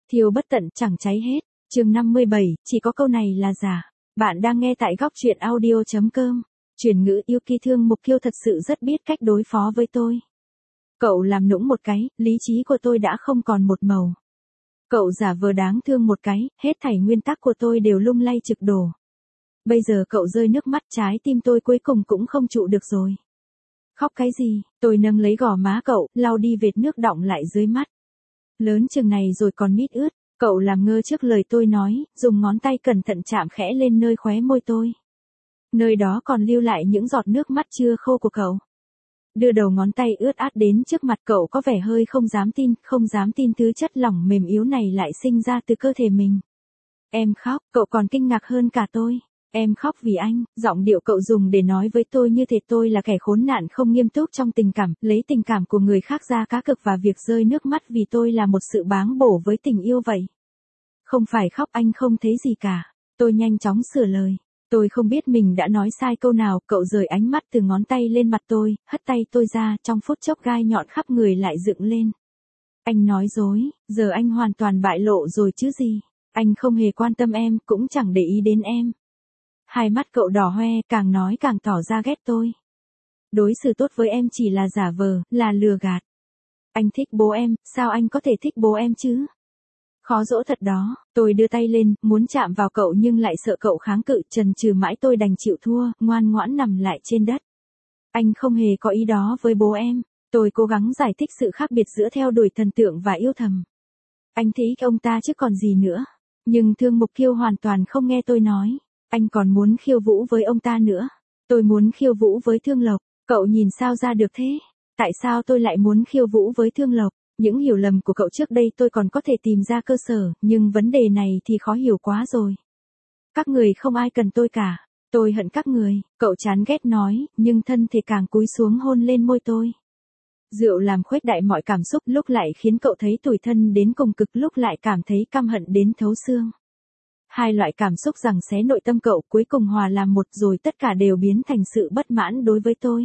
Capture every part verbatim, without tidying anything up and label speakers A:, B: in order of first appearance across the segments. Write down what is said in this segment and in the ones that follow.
A: Thiêu bất tận chẳng cháy hết. Chương năm mươi bảy, chỉ có câu này là giả. Bạn đang nghe tại góc truyện audio chấm com. Chuyển ngữ Yuki Thương Mục Kiêu thật sự rất biết cách đối phó với tôi. Cậu làm nũng một cái, lý trí của tôi đã không còn một màu. Cậu giả vờ đáng thương một cái, hết thảy nguyên tắc của tôi đều lung lay trực đổ. Bây giờ cậu rơi nước mắt, trái tim tôi cuối cùng cũng không trụ được rồi. Khóc cái gì? Tôi nâng lấy gò má cậu, lau đi vệt nước đọng lại dưới mắt. Lớn chừng này rồi còn mít ướt. Cậu làm ngơ trước lời tôi nói, dùng ngón tay cẩn thận chạm khẽ lên nơi khóe môi tôi. Nơi đó còn lưu lại những giọt nước mắt chưa khô của cậu. Đưa đầu ngón tay ướt át đến trước mặt cậu, có vẻ hơi không dám tin, không dám tin thứ chất lỏng mềm yếu này lại sinh ra từ cơ thể mình. Em khóc, cậu còn kinh ngạc hơn cả tôi. Em khóc vì anh, giọng điệu cậu dùng để nói với tôi như thể tôi là kẻ khốn nạn không nghiêm túc trong tình cảm, lấy tình cảm của người khác ra cá cược và việc rơi nước mắt vì tôi là một sự báng bổ với tình yêu vậy. Không phải khóc, anh không thấy gì cả. Tôi nhanh chóng sửa lời. Tôi không biết mình đã nói sai câu nào, cậu rời ánh mắt từ ngón tay lên mặt tôi, hất tay tôi ra, trong phút chốc gai nhọn khắp người lại dựng lên. Anh nói dối, giờ anh hoàn toàn bại lộ rồi chứ gì. Anh không hề quan tâm em, cũng chẳng để ý đến em. Hai mắt cậu đỏ hoe, càng nói càng tỏ ra ghét tôi. Đối xử tốt với em chỉ là giả vờ, là lừa gạt. Anh thích bố em, sao anh có thể thích bố em chứ? Khó dỗ thật đó. Tôi đưa tay lên, muốn chạm vào cậu nhưng lại sợ cậu kháng cự, chần chừ mãi tôi đành chịu thua, ngoan ngoãn nằm lại trên đất. Anh không hề có ý đó với bố em. Tôi cố gắng giải thích sự khác biệt giữa theo đuổi thần tượng và yêu thầm. Anh thích ông ta chứ còn gì nữa. Nhưng Thương Mục Kiêu hoàn toàn không nghe tôi nói. Anh còn muốn khiêu vũ với ông ta nữa. Tôi muốn khiêu vũ với Thương Lộc. Cậu nhìn sao ra được thế? Tại sao tôi lại muốn khiêu vũ với Thương Lộc? Những hiểu lầm của cậu trước đây tôi còn có thể tìm ra cơ sở, nhưng vấn đề này thì khó hiểu quá rồi. Các người không ai cần tôi cả. Tôi hận các người, cậu chán ghét nói, nhưng thân thể càng cúi xuống hôn lên môi tôi. Rượu làm khuếch đại mọi cảm xúc, lúc lại khiến cậu thấy tủi thân đến cùng cực, lúc lại cảm thấy căm hận đến thấu xương. Hai loại cảm xúc giằng xé nội tâm cậu cuối cùng hòa làm một, rồi tất cả đều biến thành sự bất mãn đối với tôi.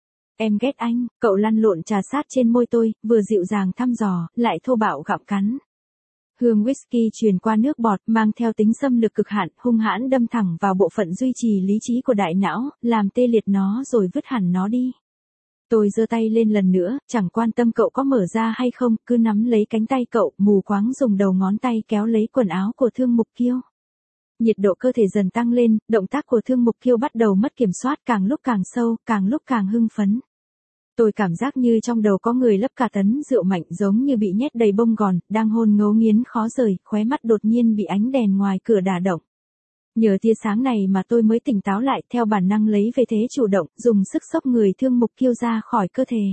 A: Em ghét anh, cậu lăn lộn trà sát trên môi tôi, vừa dịu dàng thăm dò, lại thô bạo gặm cắn. Hương whisky truyền qua nước bọt, mang theo tính xâm lược cực hạn, hung hãn đâm thẳng vào bộ phận duy trì lý trí của đại não, làm tê liệt nó rồi vứt hẳn nó đi. Tôi giơ tay lên lần nữa, chẳng quan tâm cậu có mở ra hay không, cứ nắm lấy cánh tay cậu, mù quáng dùng đầu ngón tay kéo lấy quần áo của Thương Mục Kiêu. Nhiệt độ cơ thể dần tăng lên, động tác của Thương Mục Kiêu bắt đầu mất kiểm soát, càng lúc càng sâu, càng lúc càng hưng phấn. Tôi cảm giác như trong đầu có người lấp cả tấn rượu mạnh, giống như bị nhét đầy bông gòn, đang hôn ngấu nghiến khó rời, khóe mắt đột nhiên bị ánh đèn ngoài cửa đả động. Nhờ tia sáng này mà tôi mới tỉnh táo lại, theo bản năng lấy về thế chủ động, dùng sức xốc người Thương Mục Kiêu ra khỏi cơ thể.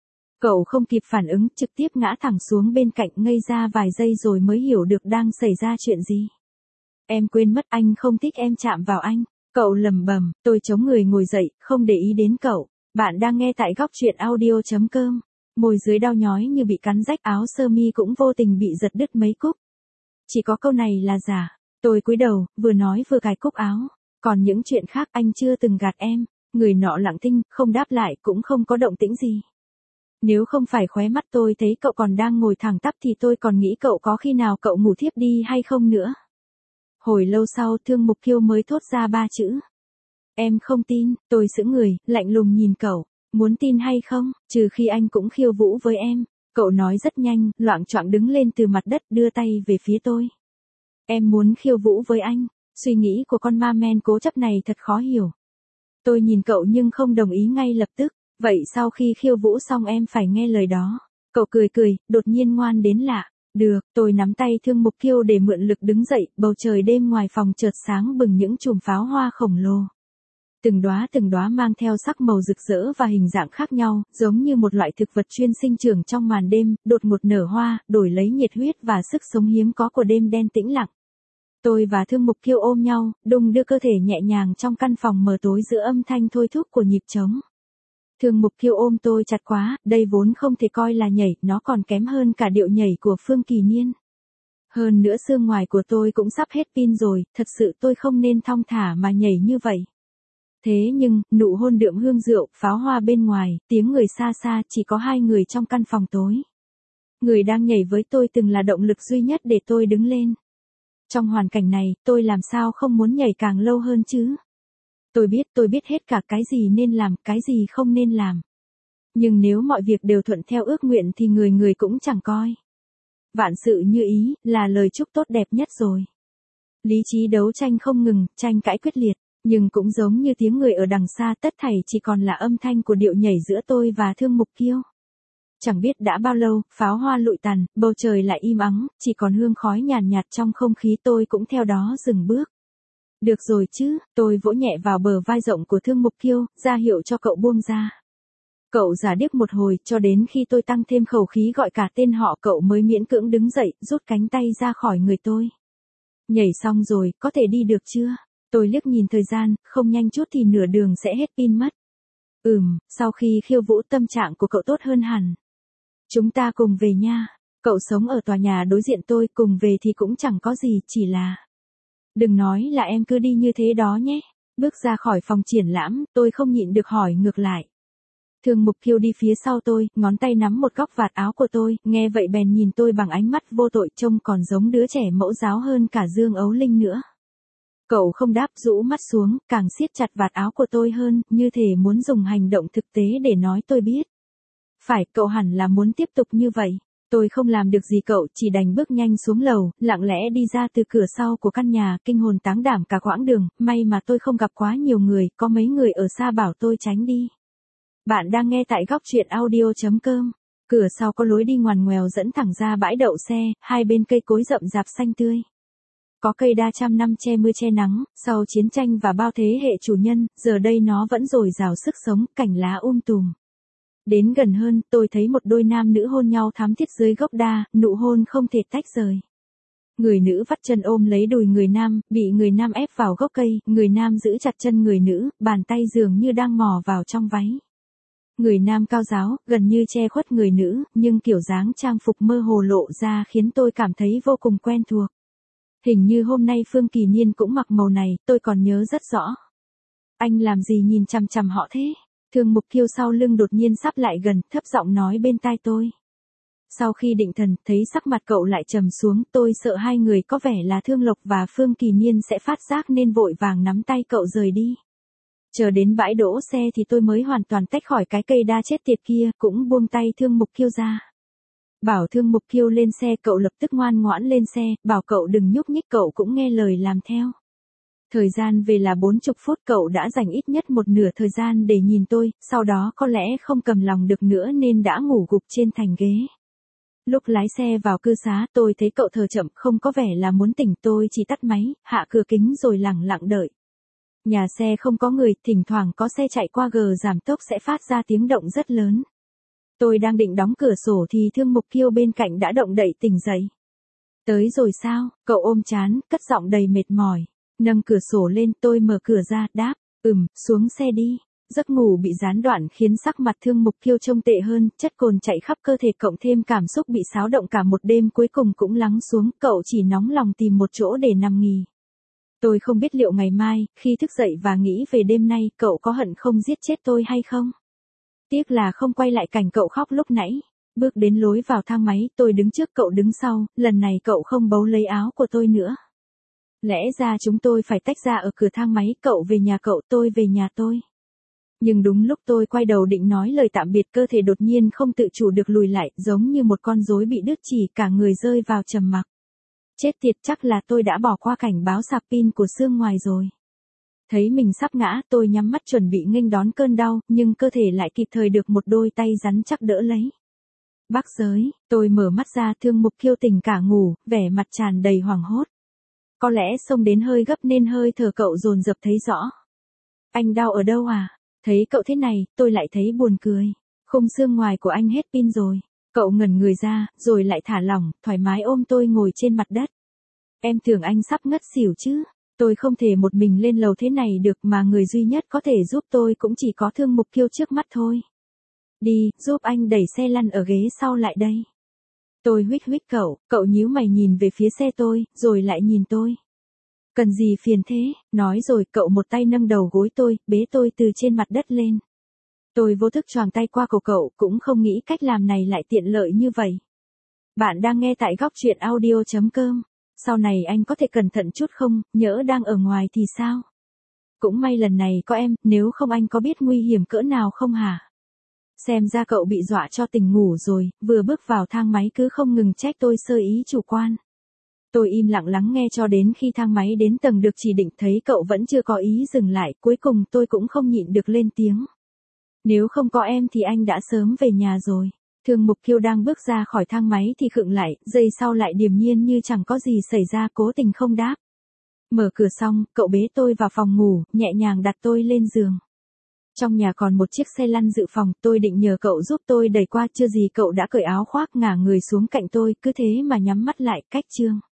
A: Cậu không kịp phản ứng, trực tiếp ngã thẳng xuống bên cạnh, ngây ra vài giây rồi mới hiểu được đang xảy ra chuyện gì. Em quên mất anh không thích em chạm vào anh. Cậu lẩm bẩm. Tôi chống người ngồi dậy, không để ý đến cậu. Bạn đang nghe tại góc truyện audio chấm com. Môi dưới đau nhói như bị cắn rách, áo sơ mi cũng vô tình bị giật đứt mấy cúc. Chỉ có câu này là giả. Tôi cúi đầu, vừa nói vừa cài cúc áo. Còn những chuyện khác anh chưa từng gạt em. Người nọ lặng thinh, không đáp lại, cũng không có động tĩnh gì. Nếu không phải khóe mắt tôi thấy cậu còn đang ngồi thẳng tắp thì tôi còn nghĩ cậu có khi nào cậu ngủ thiếp đi hay không nữa. Hồi lâu sau Thương Mục Kiêu mới thốt ra ba chữ. Em không tin. Tôi sững người, lạnh lùng nhìn cậu. Muốn tin hay không, trừ khi anh cũng khiêu vũ với em. Cậu nói rất nhanh, loạng choạng đứng lên từ mặt đất, đưa tay về phía tôi. Em muốn khiêu vũ với anh. Suy nghĩ của con ma men cố chấp này thật khó hiểu. Tôi nhìn cậu nhưng không đồng ý ngay lập tức. Vậy sau khi khiêu vũ xong em phải nghe lời đó. Cậu cười cười, đột nhiên ngoan đến lạ. Được, tôi nắm tay Thương Mục Kiêu để mượn lực đứng dậy, bầu trời đêm ngoài phòng chợt sáng bừng những chùm pháo hoa khổng lồ. Từng đóa từng đóa mang theo sắc màu rực rỡ và hình dạng khác nhau, giống như một loại thực vật chuyên sinh trưởng trong màn đêm, đột ngột nở hoa, đổi lấy nhiệt huyết và sức sống hiếm có của đêm đen tĩnh lặng. Tôi và Thương Mục Kiêu ôm nhau, đung đưa cơ thể nhẹ nhàng trong căn phòng mờ tối giữa âm thanh thôi thúc của nhịp trống. Thương Mục Kiêu ôm tôi chặt quá, đây vốn không thể coi là nhảy, nó còn kém hơn cả điệu nhảy của Phương Kỳ Niên. Hơn nữa xương ngoài của tôi cũng sắp hết pin rồi, thật sự tôi không nên thong thả mà nhảy như vậy. Thế nhưng, nụ hôn đượm hương rượu, pháo hoa bên ngoài, tiếng người xa xa, chỉ có hai người trong căn phòng tối. Người đang nhảy với tôi từng là động lực duy nhất để tôi đứng lên. Trong hoàn cảnh này, tôi làm sao không muốn nhảy càng lâu hơn chứ? Tôi biết, tôi biết hết cả cái gì nên làm, cái gì không nên làm. Nhưng nếu mọi việc đều thuận theo ước nguyện thì người người cũng chẳng coi. Vạn sự như ý, là lời chúc tốt đẹp nhất rồi. Lý trí đấu tranh không ngừng, tranh cãi quyết liệt, nhưng cũng giống như tiếng người ở đằng xa, tất thảy chỉ còn là âm thanh của điệu nhảy giữa tôi và Thương Mục Kiêu. Chẳng biết đã bao lâu, pháo hoa lụi tàn, bầu trời lại im ắng, chỉ còn hương khói nhàn nhạt, nhạt trong không khí, tôi cũng theo đó dừng bước. Được rồi chứ, tôi vỗ nhẹ vào bờ vai rộng của Thương Mục Kiêu, ra hiệu cho cậu buông ra. Cậu giả điếc một hồi, cho đến khi tôi tăng thêm khẩu khí gọi cả tên họ, cậu mới miễn cưỡng đứng dậy, rút cánh tay ra khỏi người tôi. Nhảy xong rồi, có thể đi được chưa? Tôi liếc nhìn thời gian, không nhanh chút thì nửa đường sẽ hết pin mất. Ừm, sau khi khiêu vũ tâm trạng của cậu tốt hơn hẳn. Chúng ta cùng về nha. Cậu sống ở tòa nhà đối diện tôi, cùng về thì cũng chẳng có gì, chỉ là... Đừng nói là em cứ đi như thế đó nhé. Bước ra khỏi phòng triển lãm, tôi không nhịn được hỏi ngược lại. Thương Mục Kiêu đi phía sau tôi, ngón tay nắm một góc vạt áo của tôi, nghe vậy bèn nhìn tôi bằng ánh mắt vô tội, trông còn giống đứa trẻ mẫu giáo hơn cả Dương Ấu Linh nữa. Cậu không đáp, rũ mắt xuống, càng siết chặt vạt áo của tôi hơn, như thể muốn dùng hành động thực tế để nói tôi biết. Phải, cậu hẳn là muốn tiếp tục như vậy. Tôi không làm được gì cậu, chỉ đành bước nhanh xuống lầu, lặng lẽ đi ra từ cửa sau của căn nhà, kinh hồn táng đảm cả quãng đường, may mà tôi không gặp quá nhiều người, có mấy người ở xa bảo tôi tránh đi. Bạn đang nghe tại góc truyện audio.com. Cửa sau có lối đi ngoằn ngoèo dẫn thẳng ra bãi đậu xe, hai bên cây cối rậm rạp xanh tươi. Có cây đa trăm năm che mưa che nắng, sau chiến tranh và bao thế hệ chủ nhân, giờ đây nó vẫn dồi dào sức sống, cành lá um tùm. Đến gần hơn, tôi thấy một đôi nam nữ hôn nhau thắm thiết dưới gốc đa, nụ hôn không thể tách rời. Người nữ vắt chân ôm lấy đùi người nam, bị người nam ép vào gốc cây, người nam giữ chặt chân người nữ, bàn tay dường như đang mò vào trong váy. Người nam cao ráo, gần như che khuất người nữ, nhưng kiểu dáng trang phục mơ hồ lộ ra khiến tôi cảm thấy vô cùng quen thuộc. Hình như hôm nay Phương Kỳ Niên cũng mặc màu này, tôi còn nhớ rất rõ. Anh làm gì nhìn chằm chằm họ thế? Thương Mục Kiêu sau lưng đột nhiên sắp lại gần, thấp giọng nói bên tai tôi. Sau khi định thần, thấy sắc mặt cậu lại trầm xuống, tôi sợ hai người có vẻ là Thương Lộc và Phương Kỳ Niên sẽ phát giác nên vội vàng nắm tay cậu rời đi. Chờ đến bãi đỗ xe thì tôi mới hoàn toàn tách khỏi cái cây đa chết tiệt kia, cũng buông tay Thương Mục Kiêu ra. Bảo Thương Mục Kiêu lên xe, cậu lập tức ngoan ngoãn lên xe, bảo cậu đừng nhúc nhích, cậu cũng nghe lời làm theo. Thời gian về là bốn chục phút, cậu đã dành ít nhất một nửa thời gian để nhìn tôi, sau đó có lẽ không cầm lòng được nữa nên đã ngủ gục trên thành ghế. Lúc lái xe vào cư xá, tôi thấy cậu thở chậm, không có vẻ là muốn tỉnh, tôi chỉ tắt máy, hạ cửa kính rồi lặng lặng đợi. Nhà xe không có người, thỉnh thoảng có xe chạy qua gờ giảm tốc sẽ phát ra tiếng động rất lớn. Tôi đang định đóng cửa sổ thì Thương Mục Kiêu bên cạnh đã động đậy tỉnh dậy. Tới rồi sao? Cậu ôm trán, cất giọng đầy mệt mỏi. Nâng cửa sổ lên, tôi mở cửa ra, đáp, ừm, xuống xe đi. Giấc ngủ bị gián đoạn khiến sắc mặt Thương Mục Kiêu trông tệ hơn, chất cồn chạy khắp cơ thể cộng thêm cảm xúc bị xáo động cả một đêm cuối cùng cũng lắng xuống, cậu chỉ nóng lòng tìm một chỗ để nằm nghỉ. Tôi không biết liệu ngày mai, khi thức dậy và nghĩ về đêm nay, cậu có hận không giết chết tôi hay không? Tiếc là không quay lại cảnh cậu khóc lúc nãy. Bước đến lối vào thang máy, tôi đứng trước, cậu đứng sau, lần này cậu không bấu lấy áo của tôi nữa. Lẽ ra chúng tôi phải tách ra ở cửa thang máy, cậu về nhà cậu, tôi về nhà tôi. Nhưng đúng lúc tôi quay đầu định nói lời tạm biệt, cơ thể đột nhiên không tự chủ được lùi lại, giống như một con rối bị đứt chỉ, cả người rơi vào trầm mặc. Chết tiệt, chắc là tôi đã bỏ qua cảnh báo sạc pin của xương ngoài rồi. Thấy mình sắp ngã, tôi nhắm mắt chuẩn bị nghênh đón cơn đau, nhưng cơ thể lại kịp thời được một đôi tay rắn chắc đỡ lấy. Bắc giới, tôi mở mắt ra, Thương Mục Kiêu tỉnh cả ngủ, vẻ mặt tràn đầy hoảng hốt. Có lẽ xông đến hơi gấp nên hơi thở cậu dồn dập thấy rõ. Anh đau ở đâu à? Thấy cậu thế này, tôi lại thấy buồn cười. Khung xương ngoài của anh hết pin rồi. Cậu ngẩn người ra, rồi lại thả lỏng, thoải mái ôm tôi ngồi trên mặt đất. Em tưởng anh sắp ngất xỉu chứ. Tôi không thể một mình lên lầu thế này được, mà người duy nhất có thể giúp tôi cũng chỉ có Thương Mục Kiêu trước mắt thôi. Đi, giúp anh đẩy xe lăn ở ghế sau lại đây. Tôi huých huých cậu, cậu nhíu mày nhìn về phía xe tôi, rồi lại nhìn tôi. Cần gì phiền thế? Nói rồi cậu một tay nâng đầu gối tôi, bế tôi từ trên mặt đất lên. Tôi vô thức choàng tay qua cổ cậu, cũng không nghĩ cách làm này lại tiện lợi như vậy. Bạn đang nghe tại góc chuyện audio chấm com. Sau này anh có thể cẩn thận chút không, nhỡ đang ở ngoài thì sao? Cũng may lần này có em, nếu không anh có biết nguy hiểm cỡ nào không hả? Xem ra cậu bị dọa cho tỉnh ngủ rồi, vừa bước vào thang máy cứ không ngừng trách tôi sơ ý chủ quan. Tôi im lặng lắng nghe cho đến khi thang máy đến tầng được chỉ định, thấy cậu vẫn chưa có ý dừng lại, cuối cùng tôi cũng không nhịn được lên tiếng. Nếu không có em thì anh đã sớm về nhà rồi. Thường Mục Kiêu đang bước ra khỏi thang máy thì khựng lại, giây sau lại điềm nhiên như chẳng có gì xảy ra, cố tình không đáp. Mở cửa xong, cậu bế tôi vào phòng ngủ, nhẹ nhàng đặt tôi lên giường. Trong nhà còn một chiếc xe lăn dự phòng, tôi định nhờ cậu giúp tôi đẩy qua, chưa gì cậu đã cởi áo khoác ngả người xuống cạnh tôi, cứ thế mà nhắm mắt lại, cách chương.